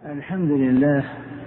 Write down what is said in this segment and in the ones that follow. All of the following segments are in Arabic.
الحمد لله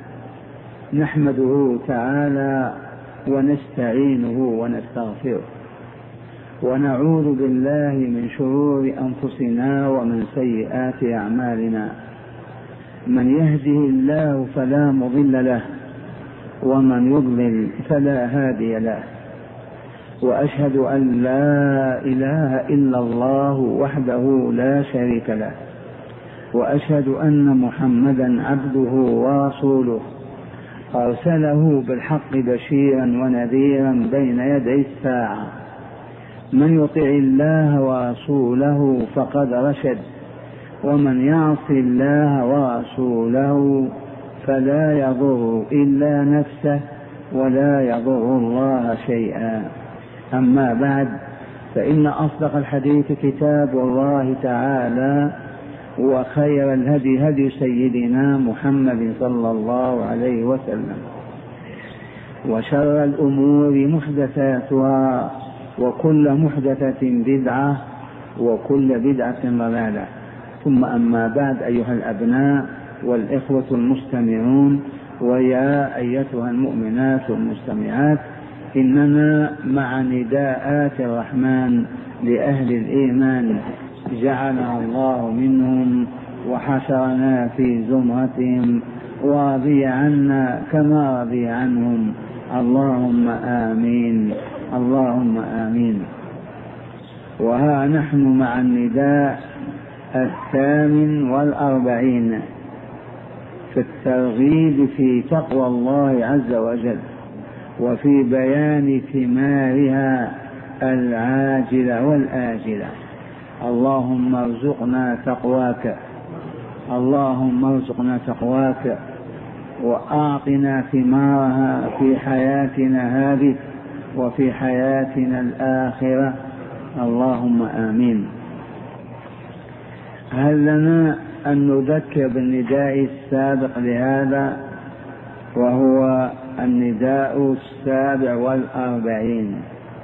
نحمده تعالى ونستعينه ونستغفره ونعوذ بالله من شرور أنفسنا ومن سيئات أعمالنا. من يهده الله فلا مضل له ومن يضلل فلا هادي له، وأشهد أن لا إله إلا الله وحده لا شريك له، وأشهد أن محمدا عبده ورسوله أرسله بالحق بشيرا ونذيرا بين يدي الساعة. من يطع الله ورسوله فقد رشد، ومن يعص الله ورسوله فلا يضر إلا نفسه ولا يضر الله شيئا. أما بعد، فإن أصدق الحديث كتاب الله تعالى، وخير الهدي هدي سيدنا محمد صلى الله عليه وسلم، وشر الأمور محدثاتها، وكل محدثة بدعة، وكل بدعة ضلالة. ثم أما بعد، أيها الأبناء والإخوة المستمعون، ويا أيتها المؤمنات المستمعات، إننا مع نداءات الرحمن لأهل الإيمان جعلنا الله منهم وحشرنا في زمرتهم ورضي عنا كما رضي عنهم. اللهم آمين، اللهم آمين. وها نحن مع النداء 48 في الترغيب في تقوى الله عز وجل، وفي بيان ثمارها العاجلة والآجلة. اللهم ارزقنا تقواك، اللهم ارزقنا تقواك، وأعطنا ثمارها في حياتنا هذه وفي حياتنا الآخرة. اللهم آمين. هل لنا أن نذكر بالنداء السابق لهذا، وهو النداء 47.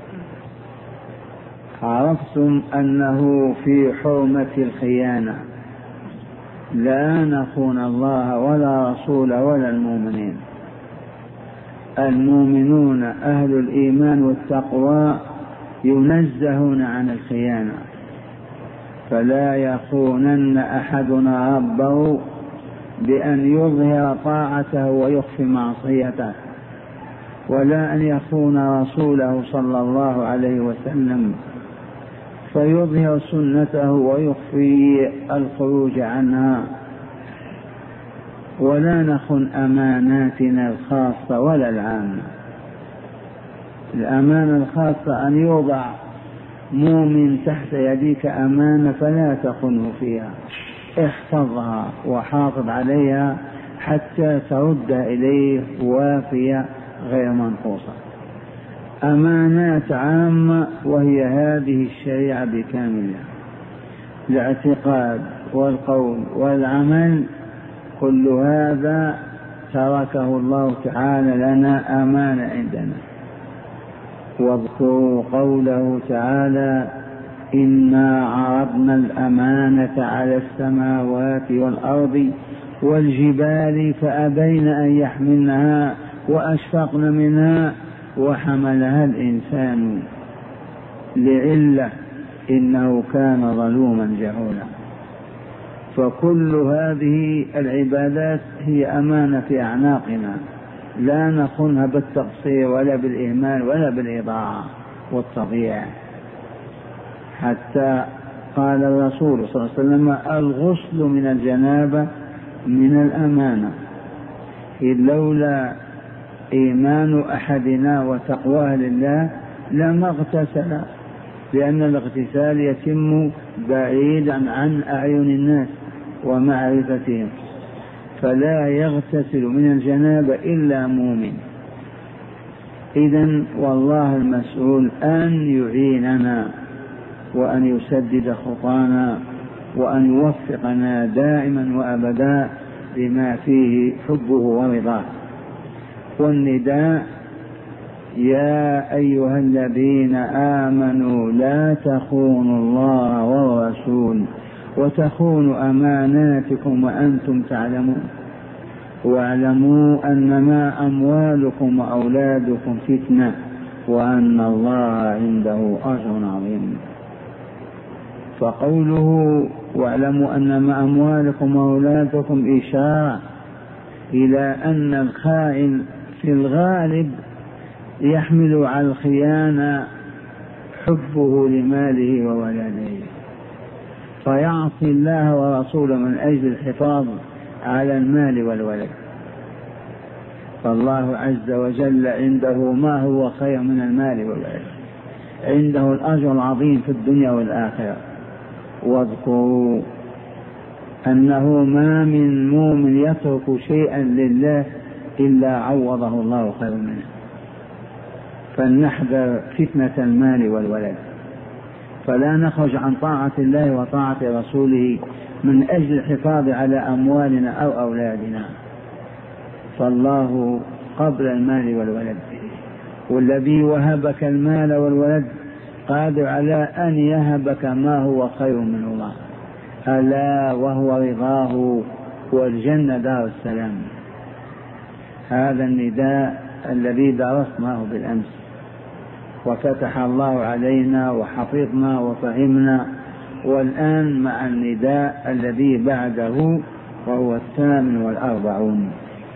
عرفتم أنه في حرمة الخيانة، لا نخون الله ولا رسوله ولا المؤمنين. المؤمنون أهل الإيمان والتقوى ينزهون عن الخيانة، فلا يخونن أحدنا ربه بأن يظهر طاعته ويخفي معصيته، ولا أن يخون رسوله صلى الله عليه وسلم فيظهر سنته ويخفي الخروج عنها، ولا نخن أماناتنا الخاصة ولا العامة. الأمانة الخاصة أن يوضع مؤمن تحت يديك أمانة فلا تخنه فيها، احفظها وحافظ عليها حتى ترد إليه وافية غير منقوصة. أمانات عامة، وهي هذه الشريعة بكاملها، الاعتقاد والقول والعمل، كل هذا تركه الله تعالى لنا أمانة عندنا. واذكروا قوله تعالى: إنا عرضنا الأمانة على السماوات والأرض والجبال فأبين أن يحملنها وأشفقن منها وحملها الإنسان لعلة إنه كان ظلوما جهولا. فكل هذه العبادات هي أمانة في أعناقنا، لا نخونها بالتقصير ولا بالإهمال ولا بالإضاعة والتضييع. حتى قال الرسول صلى الله عليه وسلم: الغسل من الجنابة من الأمانة، إذ لولا إيمان أحدنا وتقواه لله لما اغتسل، لأن الاغتسال يتم بعيدا عن أعين الناس ومعرفتهم، فلا يغتسل من الجنابة إلا مؤمن. إذن والله المسؤول أن يعيننا وأن يسدد خطانا وأن يوفقنا دائما وأبدا بما فيه حبه ورضاه. والنداء: يا أيها الذين آمنوا لا تخونوا الله والرسول وتخونوا أماناتكم وأنتم تعلمون. واعلموا أنما أموالكم وأولادكم فتنة وأن الله عنده أجر عظيم. فقوله واعلموا أنما أموالكم وأولادكم إشارة إلى أن الخائن في الغالب يحمل على الخيانة حبه لماله وولده، فيعصي الله ورسوله من أجل الحفاظ على المال والولد. فالله عز وجل عنده ما هو خير من المال والولد، عنده الأجر العظيم في الدنيا والآخرة. واذكروا أنه ما من مؤمن يترك شيئا لله إلا عوضه الله خير منه. فلنحذر فتنة المال والولد، فلا نخرج عن طاعة الله وطاعة رسوله من أجل الحفاظ على أموالنا أو أولادنا. فالله قبل المال والولد، والذي وهبك المال والولد قادر على أن يهبك ما هو خير من الله، ألا وهو رضاه والجنة دار السلام. هذا النداء الذي درسناه بالأمس، وفتح الله علينا وحفظنا وفهمنا، والآن مع النداء الذي بعده وهو 48.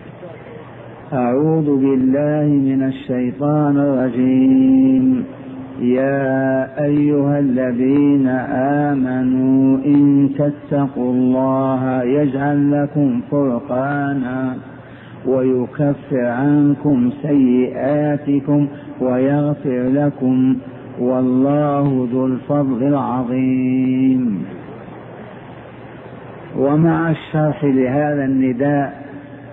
أعوذ بالله من الشيطان الرجيم. يا أيها الذين آمنوا إن تتقوا الله يجعل لكم فرقانا ويكفر عنكم سيئاتكم ويغفر لكم والله ذو الفضل العظيم. ومع الشرح لهذا النداء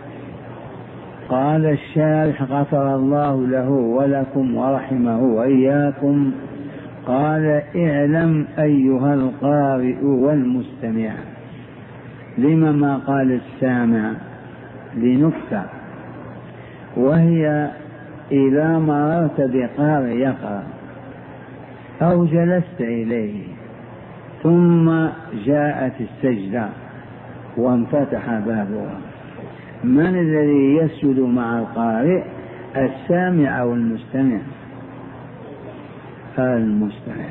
قال الشارح غفر الله له ولكم ورحمه وإياكم، قال اعلم أيها القارئ والمستمع. لما ما قال السامع؟ لنكتة، وهي إذا مررت بقارئ يقرأ أو جلست إليه ثم جاءت السجدة وانفتح بابها، من الذي يسجد مع القارئ؟ السامع أو المستمع؟ المستمع.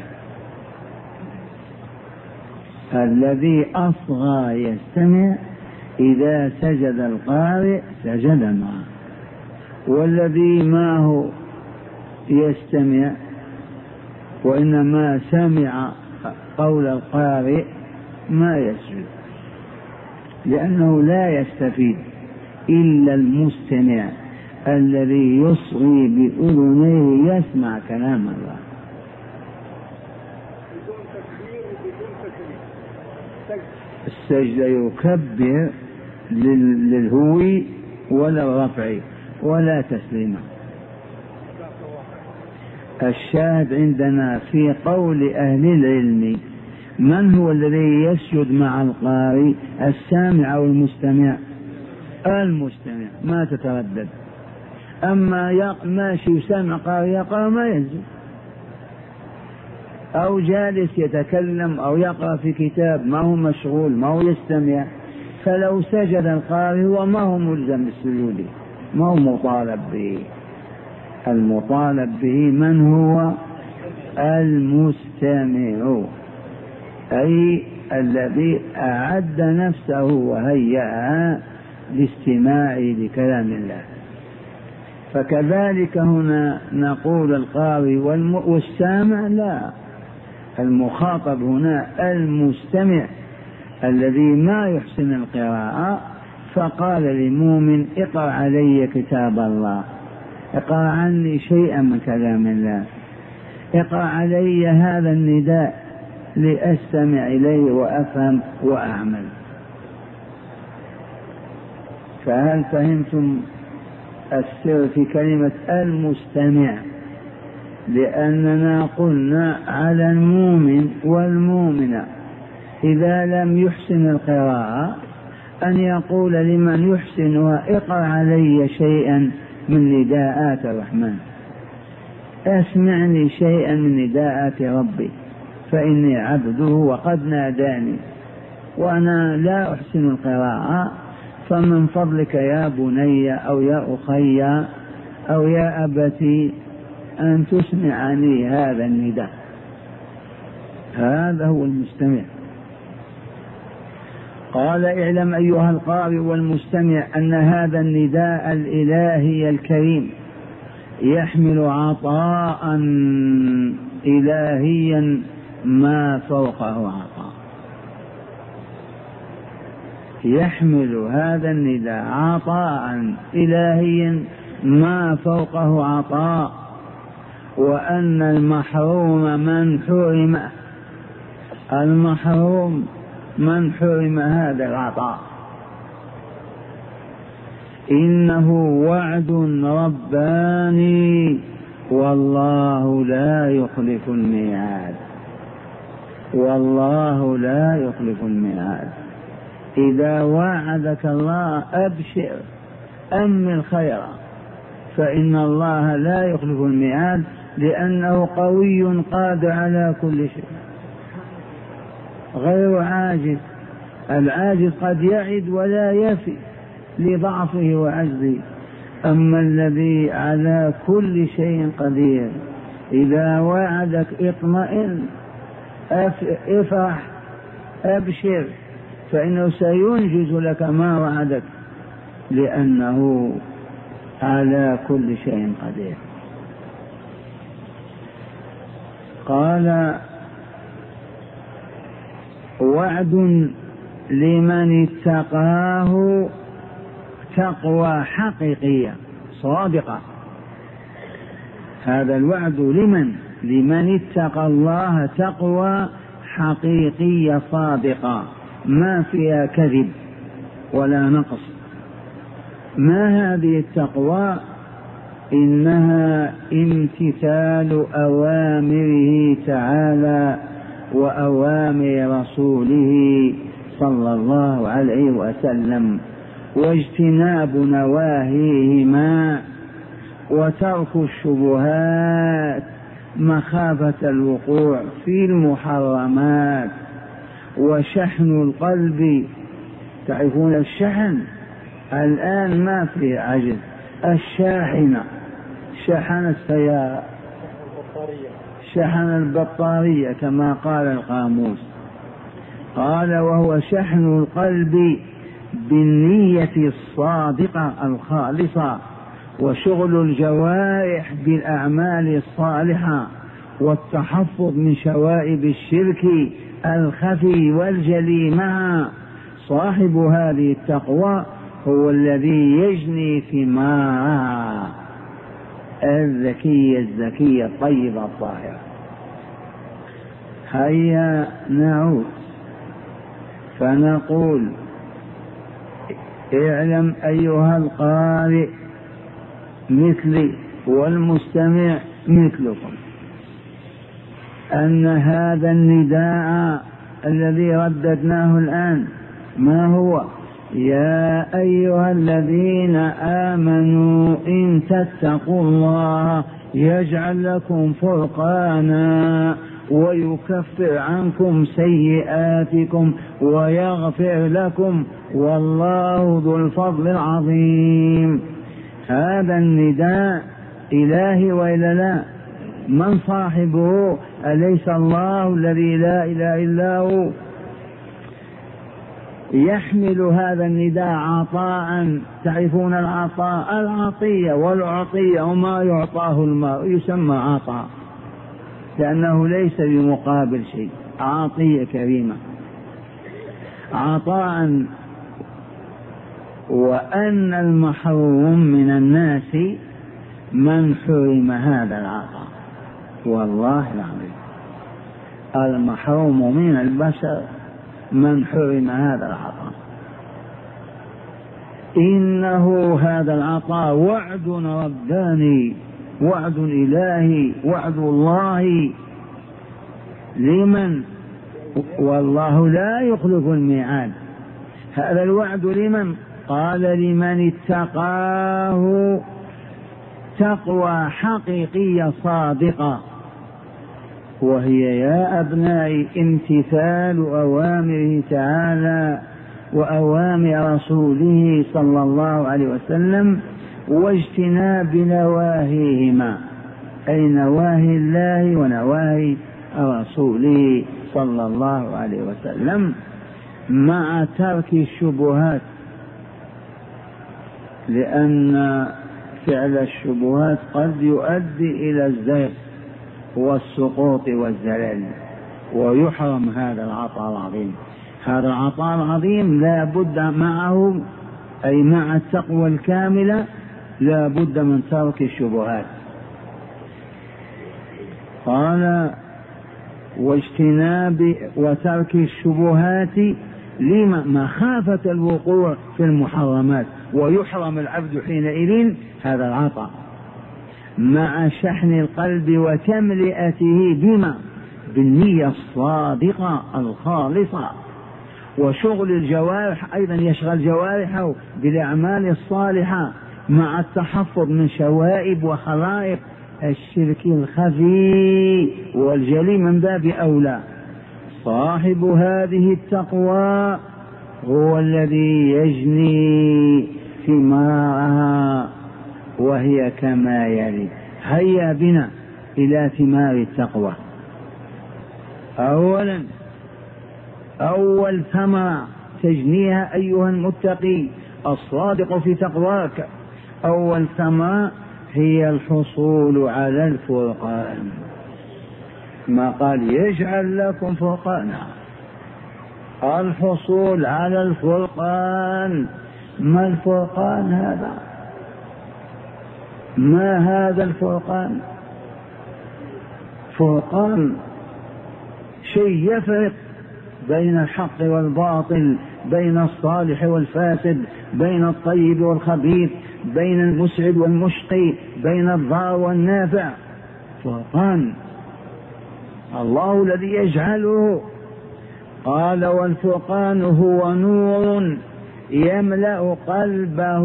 الذي أصغى يستمع، إذا سجد القارئ سجد معه، والذي ما هو يستمع وإنما سمع قول القارئ ما يسجد، لأنه لا يستفيد إلا المستمع الذي يصغي بأذنيه يسمع كلام الله. السجدة يكبر للهوي ولا الرفع ولا تسليما. الشاهد عندنا في قول أهل العلم من هو الذي يسجد مع القارئ؟ السامع أو المستمع؟ المستمع، ما تتردد. أما ماشي يسمع قارئ يقرأ ما ينزل، أو جالس يتكلم أو يقرأ في كتاب ما هو مشغول ما هو يستمع، فلو سجد القارئ هو ما هو ملزم بالسجود، ما هو مطالب به. المطالب به من هو؟ المستمع، أي الذي أعد نفسه وهيأها لاستماع لكلام الله. فكذلك هنا نقول القارئ والسامع لا، المخاطب هنا المستمع الذي ما يحسن القراءة، فقال للمؤمن اقرأ علي كتاب الله، اقرأ عني شيئا من كلام الله، اقرأ علي هذا النداء لأستمع إليه وأفهم وأعمل. فهل فهمتم السر في كلمة المستمع؟ لأننا قلنا على المؤمن والمؤمنة إذا لم يحسن القراءة أن يقول لمن يحسنها اقرأ علي شيئا من نداءات الرحمن، اسمعني شيئا من نداءات ربي فإني عبده وقد ناداني وأنا لا أحسن القراءة، فمن فضلك يا بني أو يا أخي أو يا أبتي أن تسمعني هذا النداء. هذا هو المستمع. قال اعلم أيها القارئ والمستمع أن هذا النداء الإلهي الكريم يحمل عطاء إلهيا ما فوقه عطاء. يحمل هذا النداء عطاء إلهيا ما فوقه عطاء، وأن المحروم من حرم هذا العطاء. إنه وعد رباني والله لا يخلف الميعاد. والله لا يخلف الميعاد. إذا وعدك الله أبشر أمل خيرا، فإن الله لا يخلف الميعاد، لأنه قوي قادر على كل شيء غير عاجز. العاجز قد يعد ولا يفي لضعفه وعجزه، أما الذي على كل شيء قدير إذا وعدك اطمئن افرح أبشر، فإنه سينجز لك ما وعدك، لأنه على كل شيء قدير. قال وعد لمن اتقاه تقوى حقيقية صادقة. هذا الوعد لمن اتقى الله تقوى حقيقية صادقة ما فيها كذب ولا نقص. ما هذه التقوى؟ إنها امتثال أوامره تعالى وأوامر رسوله صلى الله عليه وسلم، واجتناب نواهيهما، وترك الشبهات مخافة الوقوع في المحرمات، وشحن القلب. تعرفون الشحن الآن ما في عجز، الشاحنة شحن السيارة، شحن البطارية كما قال القاموس. قال وهو شحن القلب بالنية الصادقة الخالصة، وشغل الجوارح بالأعمال الصالحة، والتحفظ من شوائب الشرك الخفي والجلي معا. صاحب هذه التقوى هو الذي يجني ثمارها الزكية الطيبة الطاهرة. هيا نعود فنقول اعلم أيها القارئ مثلي والمستمع مثلكم أن هذا النداء الذي رددناه الآن ما هو؟ يا أيها الذين آمنوا إن تتقوا الله يجعل لكم فرقانا ويكفر عنكم سيئاتكم ويغفر لكم والله ذو الفضل العظيم. هذا النداء إلهي وإلا لا؟ من صاحبه؟ أليس الله الذي لا إله إلا هو؟ يحمل هذا النداء عطاء. تعرفون العطاء؟ العطية والعطية وما يعطاه المرء يسمى عطاء، لأنه ليس بمقابل شيء، عطية كريمة عطاء. وأن المحروم من الناس من حرم هذا العطاء، والله العظيم المحروم من البشر من حرم هذا العطاء. إنه هذا العطاء وعد رباني، وعد إلهي، وعد الله لمن؟ والله لا يخلف الميعاد. هذا الوعد لمن؟ قال لمن اتقاه تقوى حقيقية صادقة، وهي يا أبنائي امتثال أوامره تعالى وأوامر رسوله صلى الله عليه وسلم واجتناب نواهيهما، أي نواهي الله ونواهي رسوله صلى الله عليه وسلم، مع ترك الشبهات، لأن فعل الشبهات قد يؤدي إلى الزيغ والسقوط والزلال، ويحرم هذا العطاء العظيم. هذا العطاء العظيم لا بد معه، أي مع التقوى الكاملة لا بد من ترك الشبهات. قال واجتناب وترك الشبهات لما مخافة الوقوع في المحرمات، ويحرم العبد حينئذ هذا العطاء، مع شحن القلب وتملئته بما بالنية الصادقة الخالصة، وشغل الجوارح أيضا، يشغل جوارحه بالأعمال الصالحة، مع التحفظ من شوائب وخلائق الشرك الخفي والجلي من باب أولى. صاحب هذه التقوى هو الذي يجني ثمارها، وهي كما يلي. هيا بنا إلى ثمار التقوى. أولا، أول ثمرة تجنيها أيها المتقي الصادق في تقواك، أول ثمرة هي الحصول على الفرقان. ما قال يجعل لكم فرقانا، الحصول على الفرقان. ما الفرقان هذا؟ ما هذا الفرقان؟ فرقان شيء يفرق بين الحق والباطل، بين الصالح والفاسد، بين الطيب والخبيث، بين المسعد والمشقي، بين الضار والنافع. فرقان الله الذي يجعله. قال والفرقان هو نور يملأ قلبه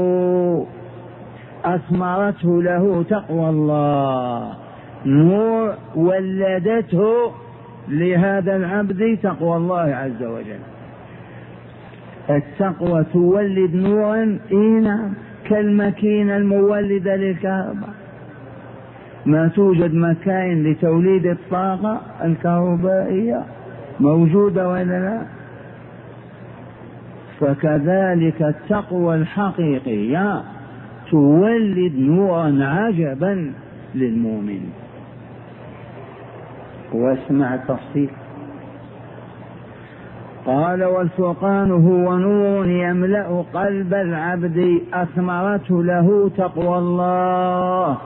أثمرته له تقوى الله، نور ولدته لهذا العبد تقوى الله عز وجل. التقوى تولد نورا، نعم، كالماكينة المولدة للكهرباء. ما توجد مكاين لتوليد الطاقة الكهربائية موجودة ولا لا؟ فكذلك التقوى الحقيقية تولد نورا عجبا للمؤمن. واسمع التفصيل. قال والفرقان هو نور يملأ قلب العبد أثمرته له تقوى الله،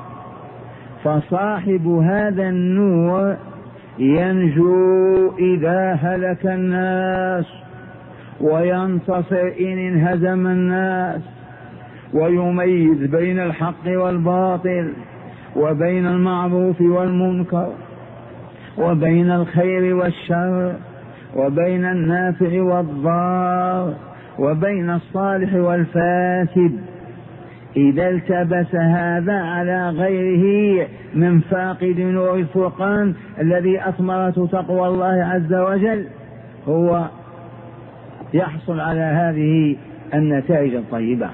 فصاحب هذا النور ينجو إذا هلك الناس، وينتصر إن انهزم الناس، ويميز بين الحق والباطل، وبين المعروف والمنكر، وبين الخير والشر، وبين النافع والضار، وبين الصالح والفاسد. إذا التبس هذا على غيره من فاقد نور الفرقان الذي أثمرته تقوى الله عز وجل، هو يحصل على هذه النتائج الطيبة.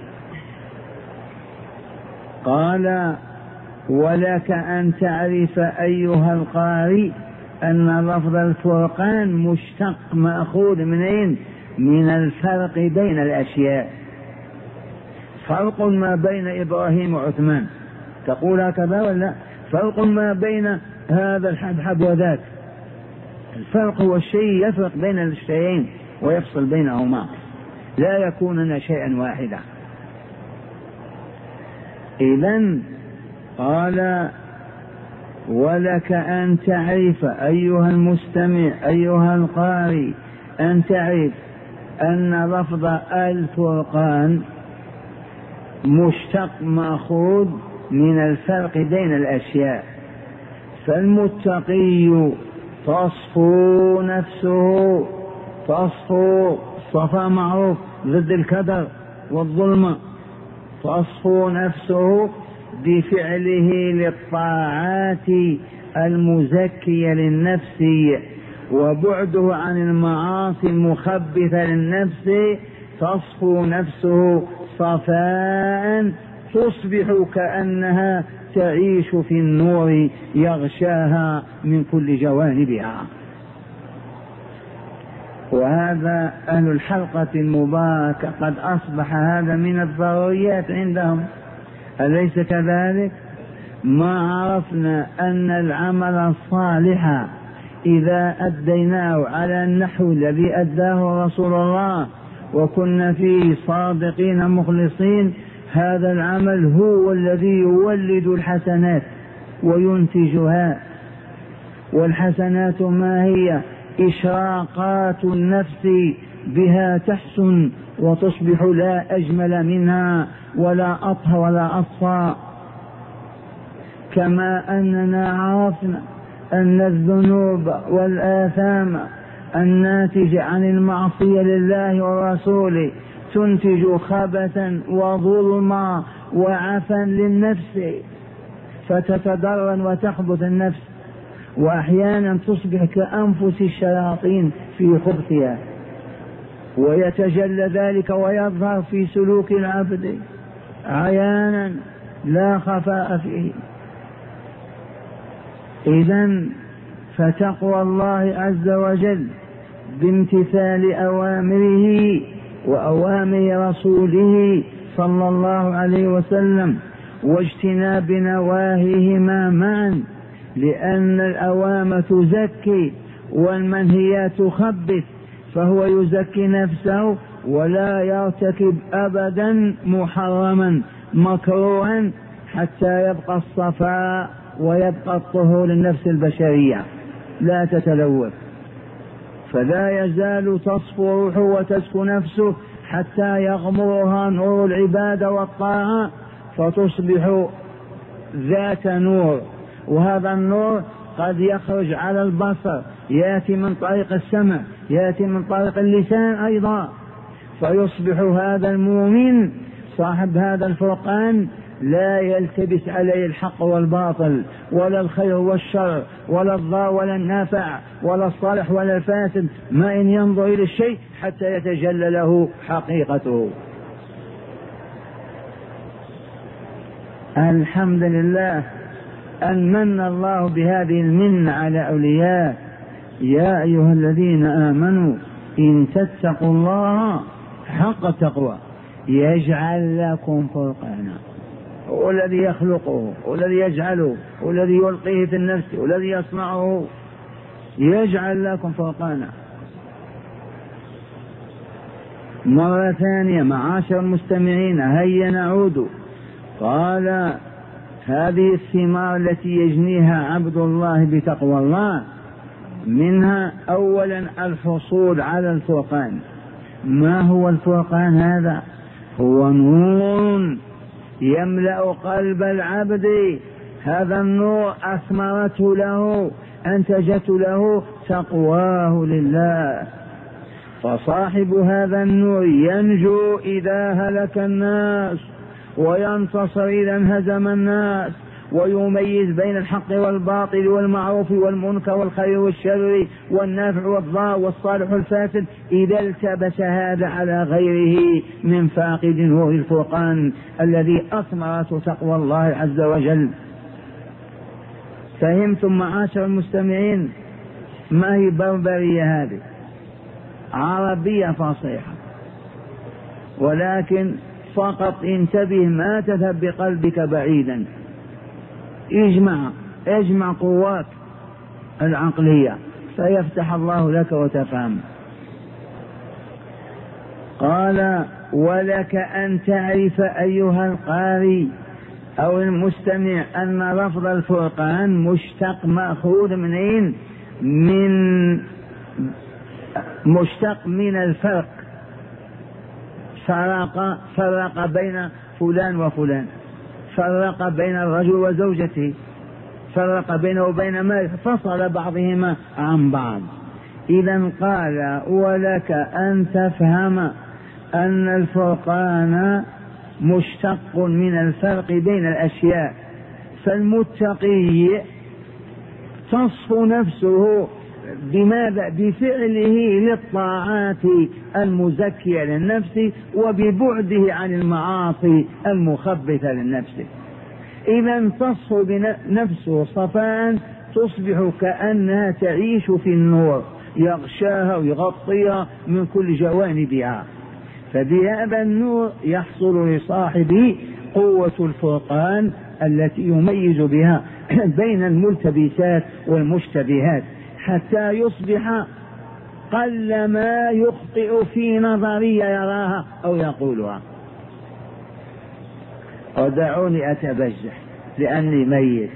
قال ولك أن تعرف أيها القارئ أن لفظ الفرقان مشتق مأخوذ منين؟ من الفرق بين الأشياء. فرق ما بين إبراهيم وعثمان، تقول هكذا ولا؟ فرق ما بين هذا الحبحب وذاك. الفرق هو الشيء يفرق بين الشيئين ويفصل بينهما، لا يكونن شيئا واحدا. إذن قال ولك أن تعرف أيها المستمع أيها القارئ أن تعرف أن لفظ الفرقان مشتق مأخوذ من الفرق بين الأشياء. فالمتقي تصفو نفسه، تصفو، الصفا معروف ضد الكدر والظلمة، تصفو نفسه بفعله للطاعات المزكية للنفس وبعده عن المعاصي المخبثة للنفس تصفو نفسه صفاء، تصبح كأنها تعيش في النور يغشاها من كل جوانبها. وهذا أهل الحلقة المباركة قد أصبح هذا من الضروريات عندهم، أليس كذلك؟ ما عرفنا أن العمل الصالح إذا أديناه على النحو الذي أداه رسول الله وكنا فيه صادقين مخلصين، هذا العمل هو الذي يولد الحسنات وينتجها. والحسنات ما هي؟ إشراقات النفس بها تحسن وتصبح لا أجمل منها ولا أطهر ولا أصفى. كما أننا عرفنا أن الذنوب والآثام الناتجة عن المعصية لله ورسوله تنتج خبثا وظلما وعفا للنفس، فتتضرر وتخبث النفس، وأحيانا تصبح كأنفس الشياطين في خبثها، ويتجلى ذلك ويظهر في سلوك العبد عيانا لا خفاء فيه. إذن فتقوى الله عز وجل بامتثال أوامره وأوامر رسوله صلى الله عليه وسلم واجتناب نواهيهما معا، لأن الأوامر تزكي والمنهيات تخبث، فهو يزكي نفسه ولا يرتكب أبدا محرما مكروها حتى يبقى الصفاء ويبقى الطهور للنفس البشرية لا تتلوث. فلا يزال تصفو روحه وتزكو نفسه حتى يغمرها نور العبادة والطاعة فتصبح ذات نور. وهذا النور قد يخرج على البصر، يأتي من طريق السمع، يأتي من طريق اللسان أيضا، فيصبح هذا المؤمن صاحب هذا الفرقان لا يلتبس عليه الحق والباطل ولا الخير والشر ولا الضار ولا النافع ولا الصالح ولا الفاسد، ما إن ينظر إلى الشيء حتى يتجلى له حقيقته. الحمد لله أن من الله بهذه المنة على أولياء. يا أيها الذين آمنوا إن تتقوا الله حق التقوى يجعل لكم فرقانا. هو الذي يخلقه، هو الذي يجعله، هو الذي يلقيه في النفس، هو الذي يصنعه، يجعل لكم فرقانا. مرة ثانية معاشر المستمعين هيا نعود. قال هذه الثمار التي يجنيها عبد الله بتقوى الله، منها أولا الحصول على الفرقان. ما هو الفرقان هذا؟ هو نور يملأ قلب العبد، هذا النور أثمرته له، أنتجت له تقواه لله. فصاحب هذا النور ينجو إذا هلك الناس، وينتصر إذا انهزم الناس، ويميز بين الحق والباطل والمعروف والمنكر والخير والشر والنافع والضار والصالح والفاسد، إذا التبس هذا على غيره من فاقد نور الفرقان الذي أثمرته تقوى الله عز وجل. فهمتم معاشر المستمعين؟ ما هي بربرية هذه؟ عربية فصيحة، ولكن فقط انتبه ما تذهب بقلبك بعيدا، اجمع قوات العقلية فيفتح الله لك وتفهم. قال ولك أن تعرف أيها القارئ أو المستمع أن لفظ الفرقان مشتق مأخوذ منين؟ مشتق من الفرق، فرق بين فلان وفلان، فرق بين الرجل وزوجته، فرق بينه وبين ماله، فصل بعضهما عن بعض. إذا قال ولك أن تفهم أن الفرقان مشتق من الفرق بين الأشياء. فالمتقي تصفو نفسه بماذا؟ بفعله للطاعات المزكية للنفس وببعده عن المعاصي المخبثة للنفس. إذا تصفو بنفسه صفاء، تصبح كأنها تعيش في النور يغشاها ويغطيها من كل جوانبها. فبهذا النور يحصل لصاحبه قوة الفرقان التي يميز بها بين الملتبسات والمشتبهات، حتى يصبح قل ما يخطئ في نظرية يراها أو يقولها. ودعوني أتبجح لأني ميت،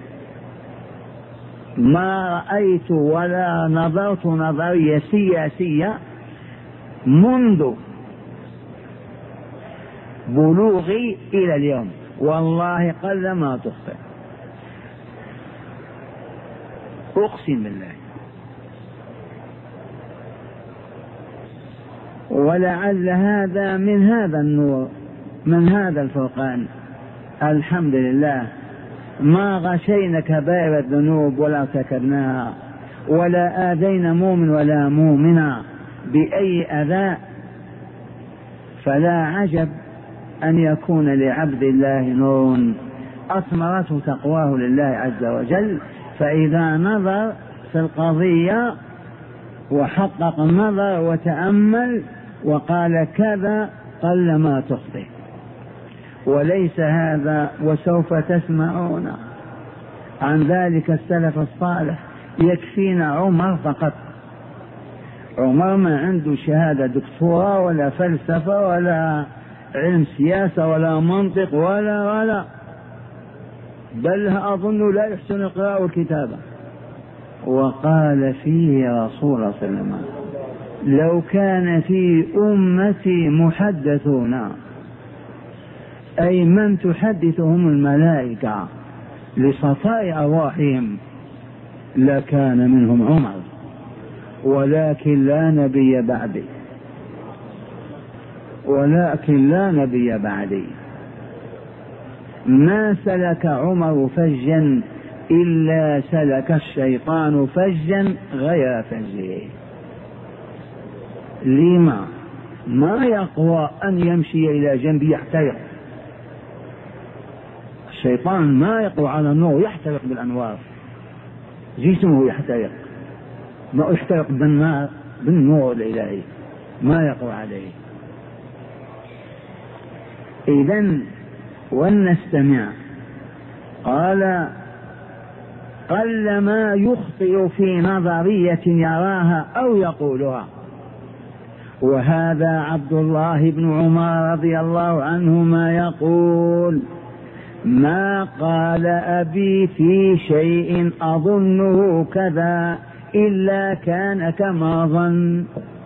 ما رأيت ولا نظرت نظرية سياسية منذ بلوغي إلى اليوم، والله قل ما تخطئ، أقسم بالله. ولعل هذا من هذا النور، من هذا الفرقان. الحمد لله ما غشينا كبائر الذنوب ولا ارتكبناها، ولا آذينا مؤمن ولا مؤمنا بأي أذى. فلا عجب أن يكون لعبد الله نور أثمرته تقواه لله عز وجل. فإذا نظر في القضية وحقق النظر وتأمل وقال كذا قل ما تخطئ. وليس هذا، وسوف تسمعون عن ذلك السلف الصالح. يكفينا عمر فقط. عمر ما عنده شهادة دكتوراه ولا فلسفة ولا علم سياسة ولا منطق ولا بل أظن لا يحسن القراءة والكتابة. وقال فيه رسول الله صلى الله عليه وسلم: لو كان في أمتي محدثون، أي من تحدثهم الملائكة لصفاء أرواحهم، لكان منهم عمر، ولكن لا نبي بعدي، ولكن لا نبي بعدي. ما سلك عمر فجا إلا سلك الشيطان فجا غير فجه. لما؟ ما يقوى أن يمشي إلى جنبه يحترق. الشيطان ما يقوى على النور، يحترق بالأنوار، جسمه يحترق، ما يحترق بالنار بالنور الإلهي، ما يقوى عليه. إذن ولنستمع. قال: قل ما يخطئ في نظرية يراها أو يقولها. وهذا عبد الله بن عمر رضي الله عنهما يقول: ما قال أبي في شيء أظنه كذا إلا كان كما ظن.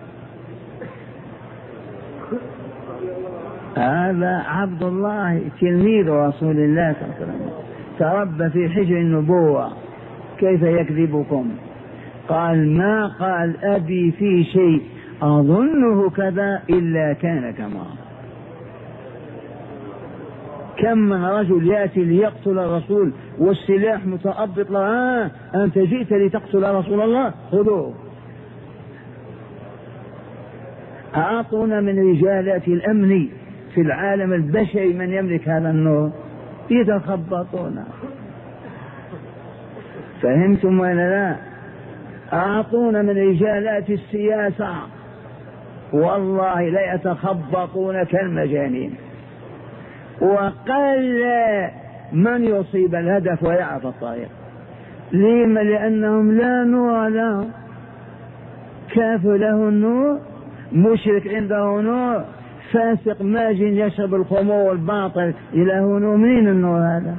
هذا عبد الله تلميذ رسول الله صلى الله عليه وسلم، تربى في حجر النبوة، كيف يكذبكم؟ قال: ما قال أبي في شيء أظنه كذا إلا كان كما. كم من رجل يأتي ليقتل الرسول والسلاح متأبط له: أنت جئت لتقتل رسول الله، خذوه. أعطونا من رجالات الأمن في العالم البشري من يملك هذا النور، يتخبطون. فهمتم ولا لا؟ أعطونا من رجالات السياسة، والله لا يتخبطون كالمجانين. وقل من يصيب الهدف ويعرف الطريق. لما؟ لأنهم لا نور لهم. كافر له النور، مشرك عنده نور، فاسق ماجن يشرب الخمور والباطل له نور. منين النور هذا؟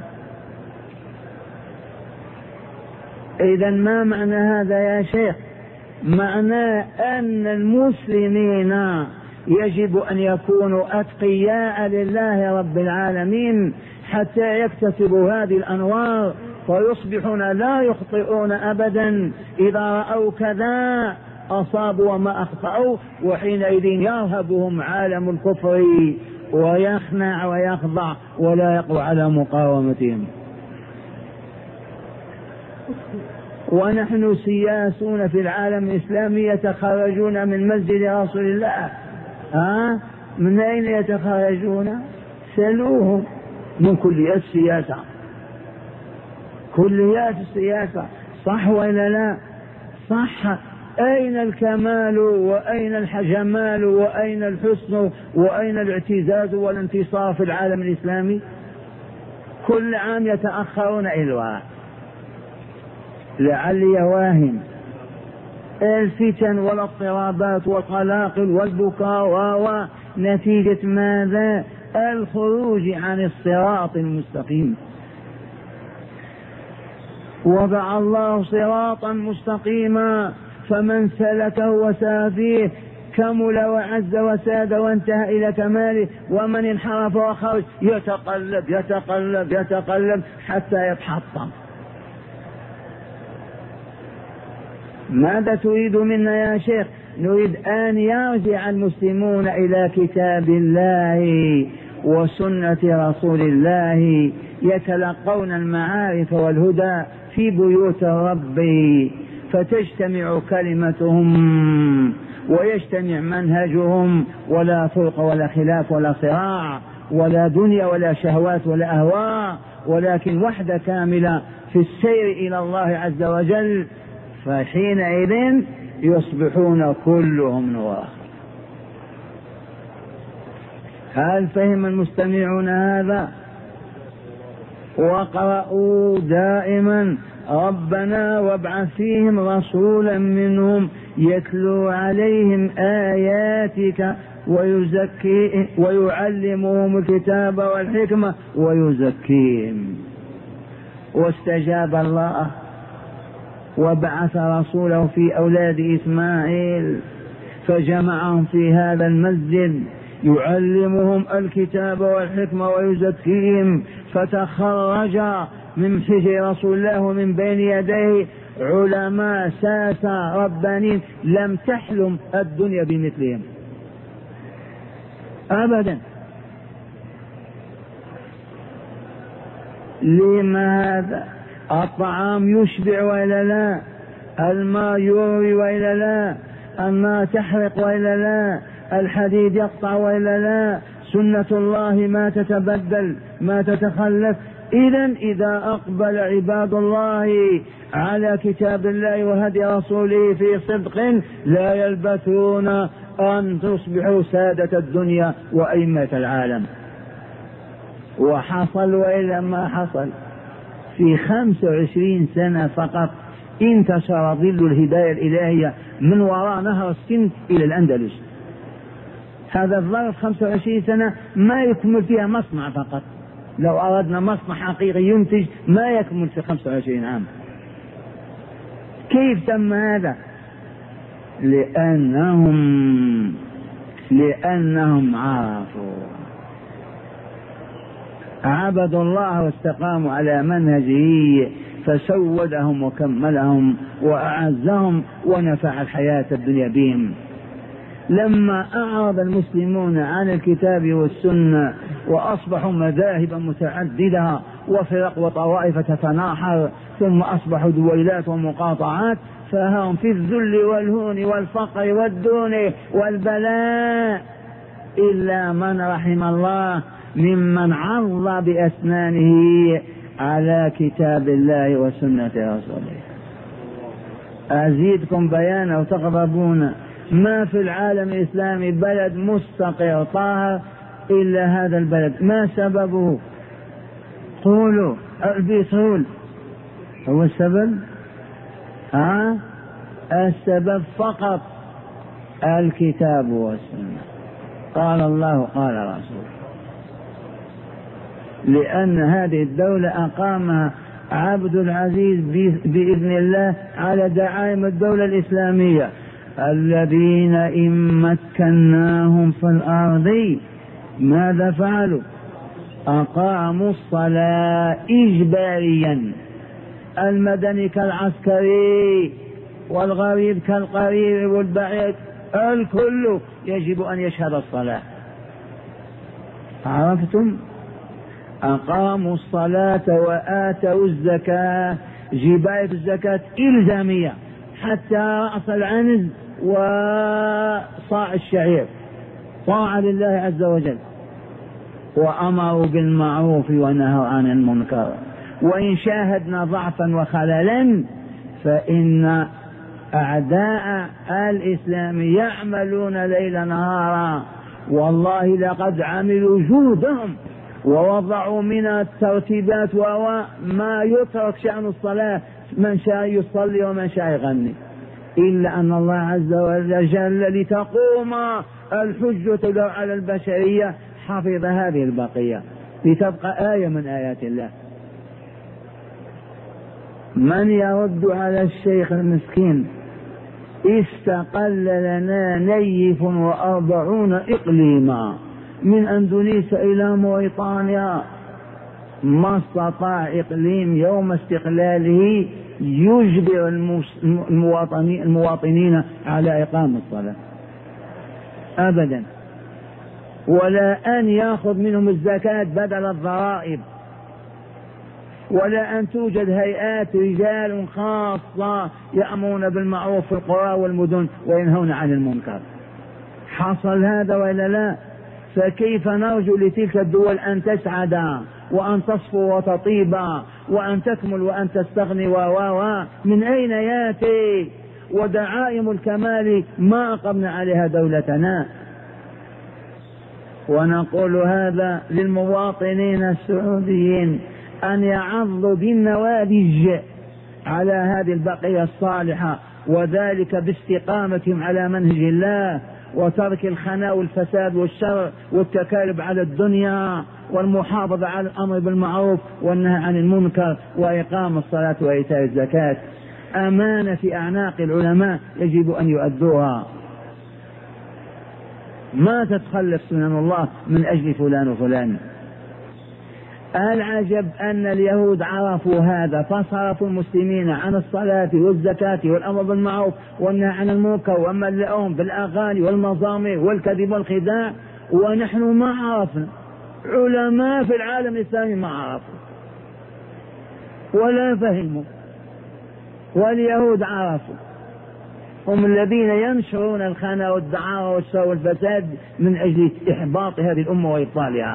إذا ما معنى هذا يا شيخ؟ معناه أن المسلمين يجب أن يكونوا أتقياء لله رب العالمين حتى يكتسبوا هذه الأنوار، فيصبحون لا يخطئون أبدا. إذا رأوا كذا أصابوا وما أخطأوا، وحينئذ يرهبهم عالم الكفر ويخنع ويخضع ولا يقوى على مقاومتهم. ونحن سياسون في العالم الإسلامي يتخرجون من مسجد رسول الله. من أين يتخرجون؟ سلوهم من كليات السياسة، كليات السياسة، صح ولا لا؟ صح. أين الكمال وأين الجمال وأين الحسن وأين الاعتزاز والانتصار في العالم الإسلامي؟ كل عام يتأخرون إلى الوراء. لعلي واهم، الفتن والاضطرابات والقلاقل والبكاء نتيجة ماذا؟ الخروج عن الصراط المستقيم. وضع الله صراطا مستقيما فمن سلكه وسار فيه كمل وعز وساد وانتهى إلى كماله، ومن انحرف وخرج يتقلب يتقلب يتقلب حتى يتحطم. ماذا تريد منا يا شيخ؟ نريد أن يرجع المسلمون إلى كتاب الله وسنة رسول الله، يتلقون المعارف والهدى في بيوت ربي، فتجتمع كلمتهم ويجتمع منهجهم، ولا فرق ولا خلاف ولا صراع ولا دنيا ولا شهوات ولا أهواء، ولكن وحدة كاملة في السير إلى الله عز وجل. فحينئذ يصبحون كلهم نورا. هل فهم المستمعون هذا؟ وقرأوا دائما ربنا وابعث فيهم رسولا منهم يتلو عليهم آياتك ويزكيهم ويعلمهم الكتاب والحكمة ويزكيهم. واستجاب الله وبعث رسوله في أولاد إسماعيل فجمعهم في هذا المسجد يعلمهم الكتاب والحكمة ويزكيهم، فتخرج من حجر رسول الله ومن بين يديه علماء ساسة ربانين لم تحلم الدنيا بمثلهم أبدا. لماذا؟ الطعام يشبع وإلا لا؟ الماء يروي وإلا لا؟ النار تحرق وإلا لا؟ الحديد يقطع وإلا لا؟ سنة الله ما تتبدل ما تتخلف. إذا أقبل عباد الله على كتاب الله وهدي رسوله في صدق لا يلبثون أن تصبحوا سادة الدنيا وأئمة العالم. وحصل وإلا ما حصل، في 25 سنة فقط انتشر ظل الهداية الإلهية من وراء نهر السند إلى الأندلس. هذا الظرف 25 سنة ما يكمل فيها مصنع فقط. لو أردنا مصنع حقيقي ينتج ما يكمل في 25 عام. كيف تم هذا؟ لأنهم عبدوا الله واستقاموا على منهجه فسودهم وكملهم وأعزهم ونفع الحياة الدنيا بهم. لما أعرض المسلمون عن الكتاب والسنة وأصبحوا مذاهب متعددة وفرق وطوائف تتناحر، ثم أصبحوا دويلات ومقاطعات، فهم في الذل والهون والفقر والدون والبلاء، إلا من رحم الله ممن عض بأسنانه على كتاب الله وسنة رسوله. أزيدكم بيانا وتغضبون، ما في العالم الإسلامي بلد مستقر طاهر إلا هذا البلد. ما سببه؟ قولوا. البترول هو السبب؟ السبب فقط الكتاب والسنة، قال الله قال رسوله. لأن هذه الدولة أقامها عبد العزيز بإذن الله على دعائم الدولة الإسلامية، الذين إن مكناهم في الأرض ماذا فعلوا؟ أقاموا الصلاة إجباريا، المدني كالعسكري والغريب كالقريب والبعيد، الكل يجب أن يشهد الصلاة. عرفتم؟ أقاموا الصلاة وآتوا الزكاة جباية الزكاة إلزامية حتى رأس العنز وصاع الشعير، طاعة لله عز وجل. وأمروا بالمعروف ونهوا عن المنكر. وإن شاهدنا ضعفا وخللا فإن أعداء الإسلام يعملون ليل نهارا، والله لقد عملوا جهدهم ووضعوا من الترتيبات وما يترك شأن الصلاة، من شاء يصلي ومن شاء يغني، إلا أن الله عز وجل لتقوم الحجة على البشرية حفظ هذه البقية لتبقى آية من آيات الله. من يرد على الشيخ المسكين؟ استقل لنا نيف و40 إقليما من أندونيسيا إلى موريطانيا، ما استطاع إقليم يوم استقلاله يجبر المواطنين على إقامة الصلاة أبدا، ولا أن يأخذ منهم الزكاة بدل الضرائب، ولا أن توجد هيئات رجال خاصة يأمرون بالمعروف في القرى والمدن وينهون عن المنكر. حصل هذا وإلا لا؟ فكيف نرجو لتلك الدول أن تسعد وأن تصفو وتطيب وأن تكمل وأن تستغني من أين ياتي؟ ودعائم الكمال ما أقمنا عليها دولتنا. ونقول هذا للمواطنين السعوديين أن يعضوا بالنوادج على هذه البقية الصالحة، وذلك باستقامتهم على منهج الله وترك الخنا والفساد والشر والتكالب على الدنيا والمحافظة على الأمر بالمعروف والنهي عن المنكر وإقام الصلاة وإيتاء الزكاة. أمانة في أعناق العلماء يجب أن يؤدوها، ما تتخلف سنن الله من أجل فلان وفلان. العجب أن اليهود عرفوا هذا فصرفوا المسلمين عن الصلاة والزكاة والأمر بالمعروف والنهي عن المنكر وملأهم بالأغاني والمزامير والكذب والخداع، ونحن ما عرفنا. علماء في العالم الإسلامي ما عرفوا ولا فهموا، واليهود عرفوا، هم الذين ينشرون الخنا والدعارة والشر والفساد من أجل إحباط هذه الأمة وإبطالها.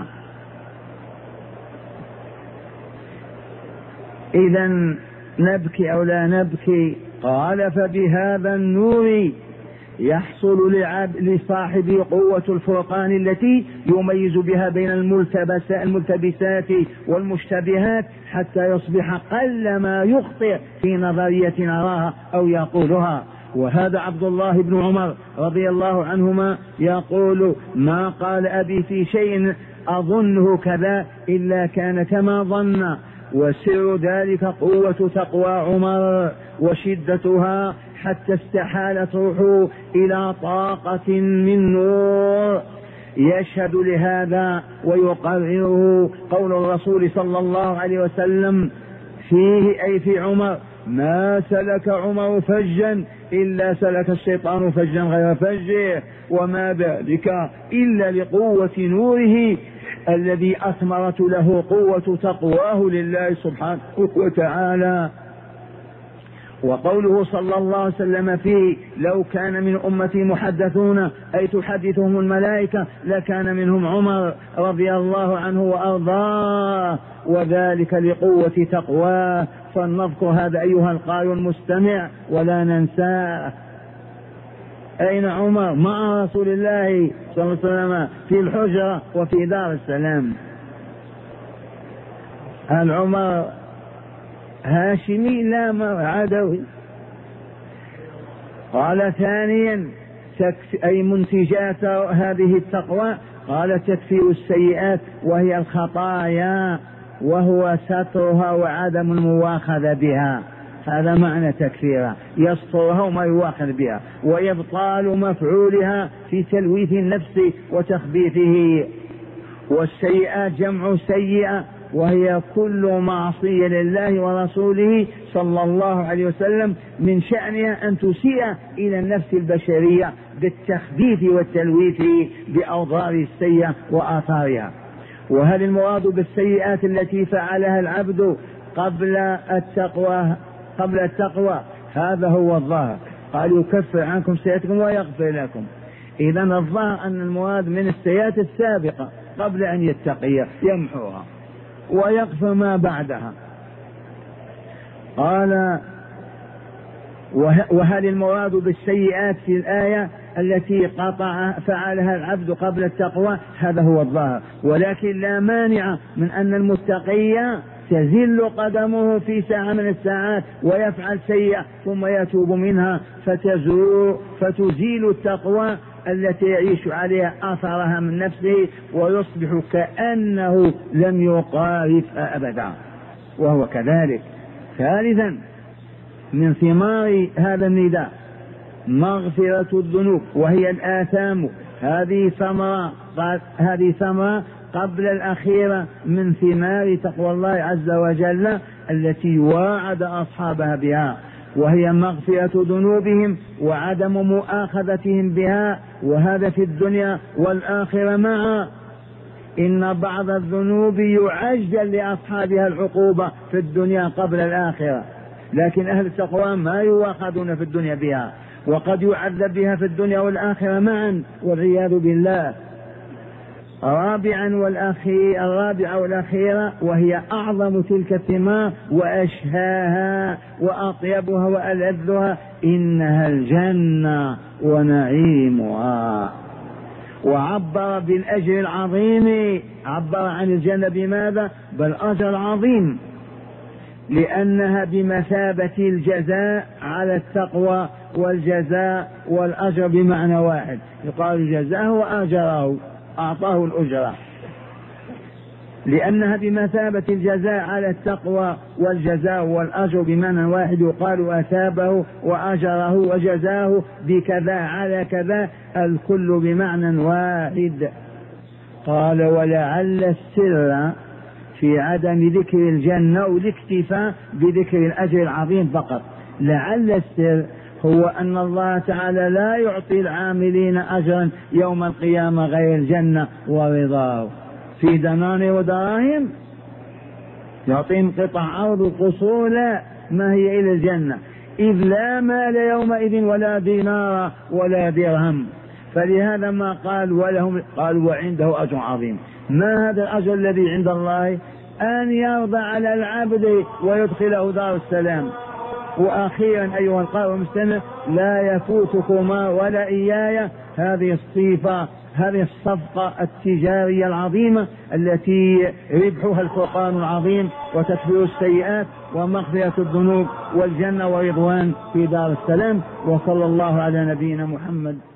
إذا نبكي أو لا نبكي؟ قال فبهذا النور يحصل لصاحبه قوة الفرقان التي يميز بها بين الملتبسات والمشتبهات حتى يصبح قل ما يخطئ في نظرية نراها أو يقولها. وهذا عبد الله بن عمر رضي الله عنهما يقول: ما قال أبي في شيء أظنه كذا إلا كان كما ظن، وسر ذلك قوة تقوى عمر وشدتها حتى استحالت روحه إلى طاقة من نور. يشهد لهذا ويقرره قول الرسول صلى الله عليه وسلم فيه أي في عمر: ما سلك عمر فجا إلا سلك الشيطان فجا غير فجه، وما ذلك إلا لقوة نوره الذي أثمرت له قوة تقواه لله سبحانه وتعالى. وقوله صلى الله عليه وسلم فيه: لو كان من أمتي محدثون أي تحدثهم الملائكة لكان منهم عمر رضي الله عنه وأرضاه، وذلك لقوة تقواه. فلنذكر هذا أيها القارئ المستمع ولا ننساه. أين عمر؟ مع رسول الله صلى الله عليه وسلم في الحجرة وفي دار السلام. هل عمر هاشمي؟ لا، عدوي. قال ثانيا أي منتجات هذه التقوى، قال تكفير السيئات وهي الخطايا، وهو سترها وعدم المواخذة بها. هذا معنى تكفيرها، يسترها وما يواخذ بها، ويبطال مفعولها في تلويث النفس وتخبيثه. والسيئات جمع سيئة، وهي كل معصية لله ورسوله صلى الله عليه وسلم من شأنها أن تسيء إلى النفس البشرية بالتخبيث والتلويث بأوضار السيئة وآثارها. وهل المراد بالسيئات التي فعلها العبد قبل التقوى قبل التقوى، هذا هو الظاهر. قال يكفر عنكم سيئاتكم ويغفر لكم. إذا الظاهر أن المراد من السيئات السابقة قبل أن يتقي يمحوها ويغفر ما بعدها. قال وهل المراد بالسيئات في الآية التي فعلها العبد قبل التقوى؟ هذا هو الظاهر، ولكن لا مانع من أن المتقي تزل قدمه في ساعة من الساعات ويفعل سيئة ثم يتوب منها فتزيل التقوى التي يعيش عليها أثرها من نفسه ويصبح كأنه لم يقارفها أبدا، وهو كذلك. ثالثا من ثمار هذا النداء مغفرة الذنوب وهي الآثام. هذه ثمرة قبل الأخيرة من ثمار تقوى الله عز وجل التي واعد أصحابها بها، وهي مغفرة ذنوبهم وعدم مؤاخذتهم بها، وهذا في الدنيا والآخرة معا. إن بعض الذنوب يعجل لأصحابها العقوبة في الدنيا قبل الآخرة، لكن أهل التقوى ما يؤاخذون في الدنيا بها، وقد يعذب بها في الدنيا والآخرة معا والعياذ بالله. الرابعة والأخيرة وهي أعظم تلك الثمار وأشهاها وأطيبها وألذها، إنها الجنة ونعيمها. وعبر بالأجر العظيم، عبر عن الجنة بماذا؟ بالأجر العظيم، لأنها بمثابة الجزاء على التقوى، والجزاء والأجر بمعنى واحد، يقال جزاه وأجره، أعطاه الأجرة، لأنها بمثابة الجزاء على التقوى، والجزاء والأجر بمعنى واحد، يقال أثابه وأجره وجزاه بكذا على كذا، الكل بمعنى واحد. قال ولعل السر في عدم ذكر الجنة والاكتفاء بذكر الأجر العظيم فقط. لعل السر هو أن الله تعالى لا يعطي العاملين أجرا يوم القيامة غير الجنة ورضاه في دنانير ودراهم، يعطيهم قطع أرض وقصور، لا، ما هي إلى الجنة، إذ لا مال يومئذ ولا دينار ولا درهم. فلهذا ما قال ولهم، قال وعنده أجر عظيم. ما هذا الأجر الذي عند الله؟ أن يرضى على العبد ويدخله دار السلام. وأخيرا أيها القارئ المستمع، لا يفوتكما ولا إياي هذه الصفة، هذه الصفقة التجارية العظيمة التي ربحها الفرقان العظيم وتكفير السيئات ومغفرة الذنوب والجنة ورضوان في دار السلام. وصلى الله على نبينا محمد.